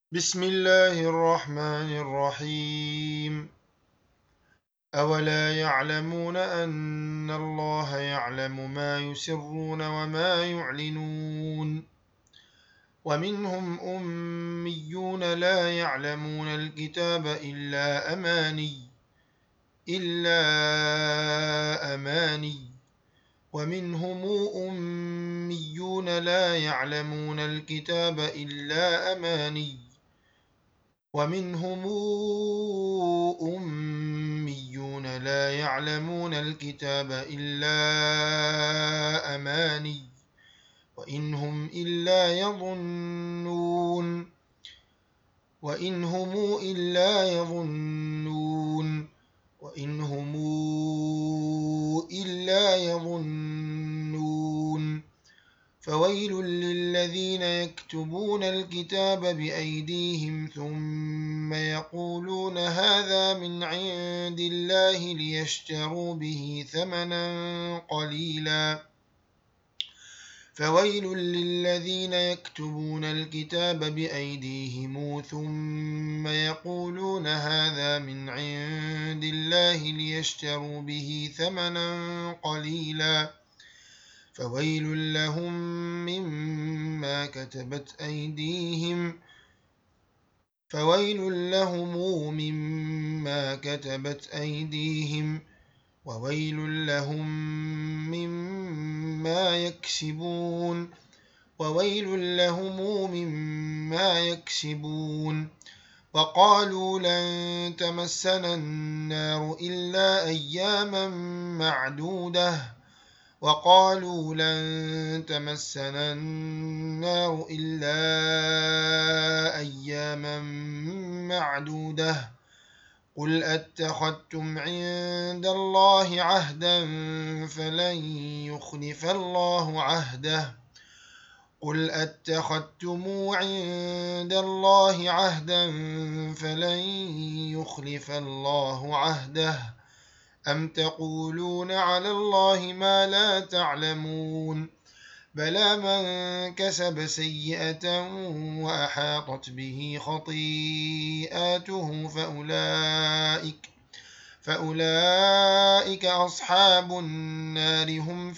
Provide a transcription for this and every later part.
بسم الله الرحمن الرحيم. أولا يعلمون أن الله يعلم ما يسرون وما يعلنون. ومنهم أميون لا يعلمون الكتاب إلا أماني. ومنهم أميون لا يعلمون الكتاب إلا أماني. ومنهم أميون لا يعلمون الكتاب إلا أماني. وإن هم إلا يظنون وإن هم إلا يظنون وإن هم إلا يظنون. فويل للذين يكتبون الكتاب بأيديهم ثم يقولون هذا من عند الله ليشتروا به ثمنا قليلا. فويل للذين يكتبون الكتاب بأيديهم ثم يقولون هذا من عند الله ليشتروا به ثمنا قليلا. فويل لهم مما كتبت أيديهم وويل لهم مما يكسبون. وقالوا لن تمسنا النار إلا أياما معدودة. قل أتخذتم عند الله عهدا فلن يخلف الله عهده أم تقولون على الله ما لا تعلمون. بلى من كسب سيئة وأحاطت به خطيئاته فأولئك أصحاب النار هم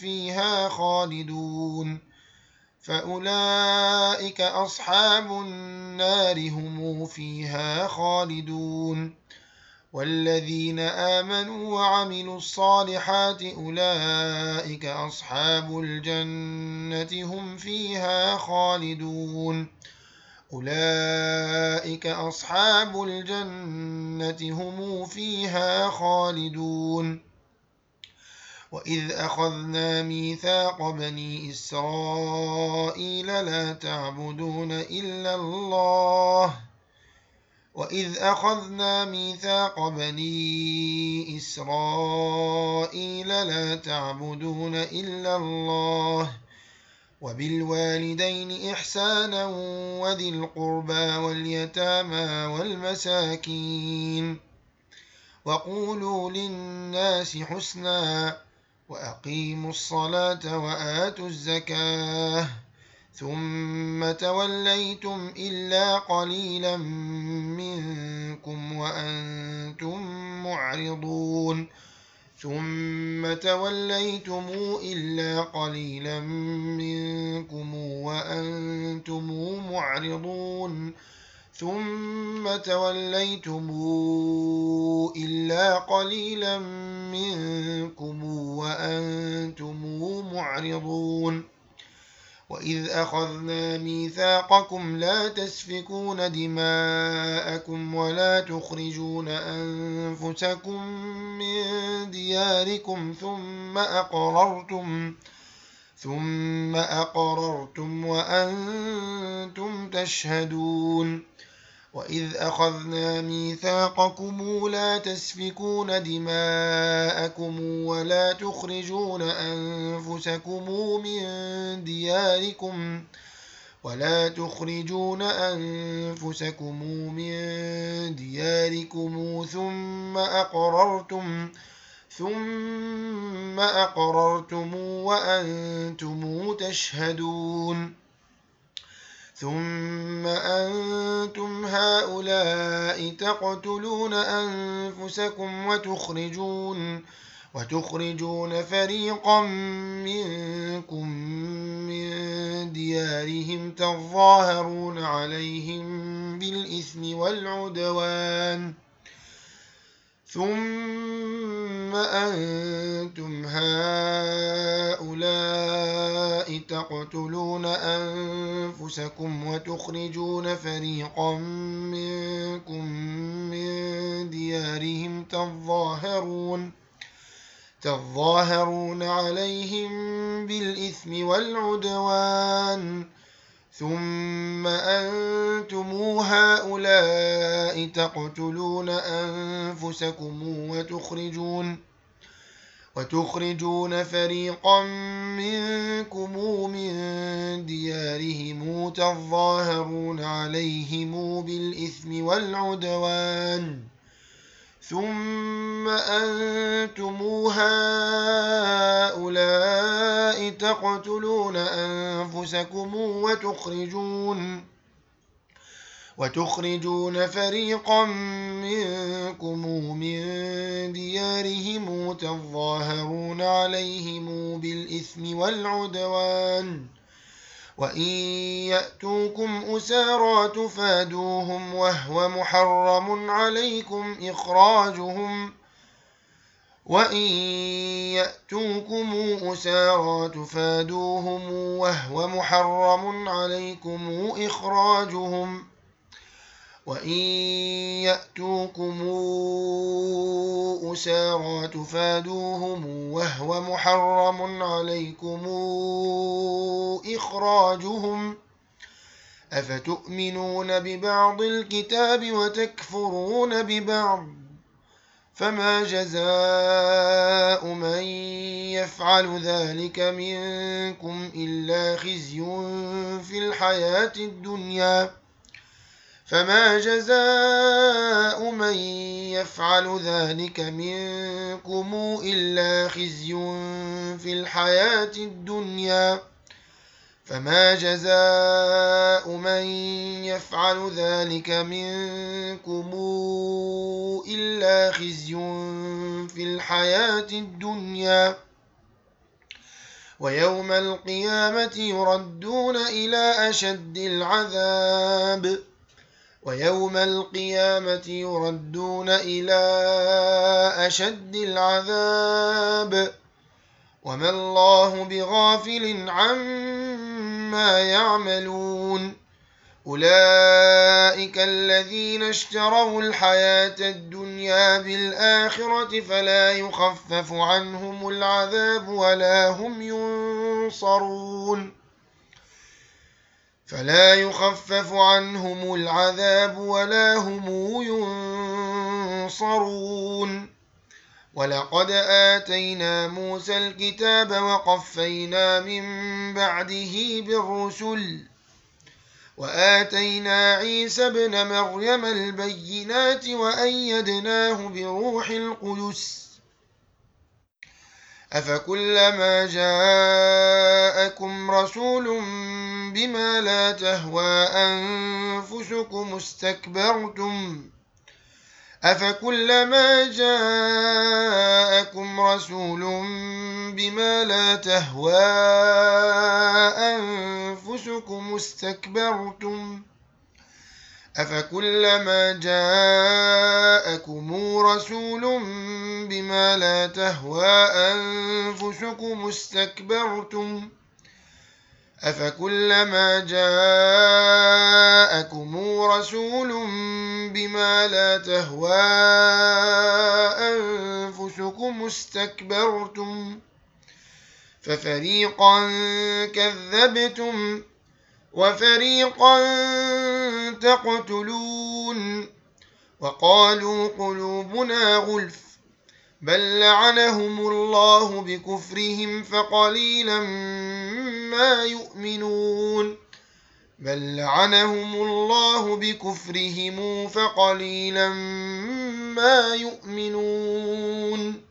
فيها خالدون. والذين آمنوا وعملوا الصالحات أولئك أصحاب الجنة هم فيها خالدون. وإذ أخذنا ميثاق بني إسرائيل لا تعبدون إلا الله وبالوالدين إحسانا وذي القربى واليتامى والمساكين وقولوا للناس حسنا وأقيموا الصلاة وآتوا الزكاة ثم توليتم إلا قليلا منكم وأنتم معرضون. وإذ أخذنا ميثاقكم لا تسفكون دماءكم ولا تخرجون أنفسكم من دياركم ثم أقررتم وأنتم تشهدون. وإذ أخذنا ميثاقكم لا تسفكون دماءكم ولا تخرجون أنفسكم من دياركم ثم أقررتم وأنتم تشهدون. ثم أنتم هؤلاء تقتلون أنفسكم وتخرجون فريقا منكم من ديارهم تظاهرون عليهم بالإثم والعدوان ثم أنتم هؤلاء تقتلون أنفسكم وتخرجون فريقا منكم من ديارهم تظاهرون عليهم بالإثم والعدوان ثم أنتم هؤلاء تقتلون أنفسكم وتخرجون فريقا منكم من ديارهم تظاهرون عليهم بالإثم والعدوان ثم أنتم هؤلاء تقتلون أنفسكم وتخرجون فريقا منكم من ديارهم تظاهرون عليهم بالإثم والعدوان وإن يأتوكم أسارى تفادوهم وهو محرم عليكم إخراجهم أفتؤمنون ببعض الكتاب وتكفرون ببعض فما جزاء من يفعل ذلك منكم إلا خزي في الحياة الدنيا ويوم القيامة يردون إلى أشد العذاب وما الله بغافل عما يعملون أولئك الذين اشتروا الحياة الدنيا بالآخرة فلا يخفف عنهم العذاب ولا هم ينصرون ولقد آتينا موسى الكتاب وقفينا من بعده بالرسل وآتينا عيسى ابن مريم البينات وأيدناه بروح القدس أفكلما جاءكم رسول بما لا تهوى أنفسكم استكبرتم ففريقا كذبتم وفريقا تقتلون وقالوا قلوبنا غلف بل لعنهم الله بكفرهم فقليلا ما يؤمنون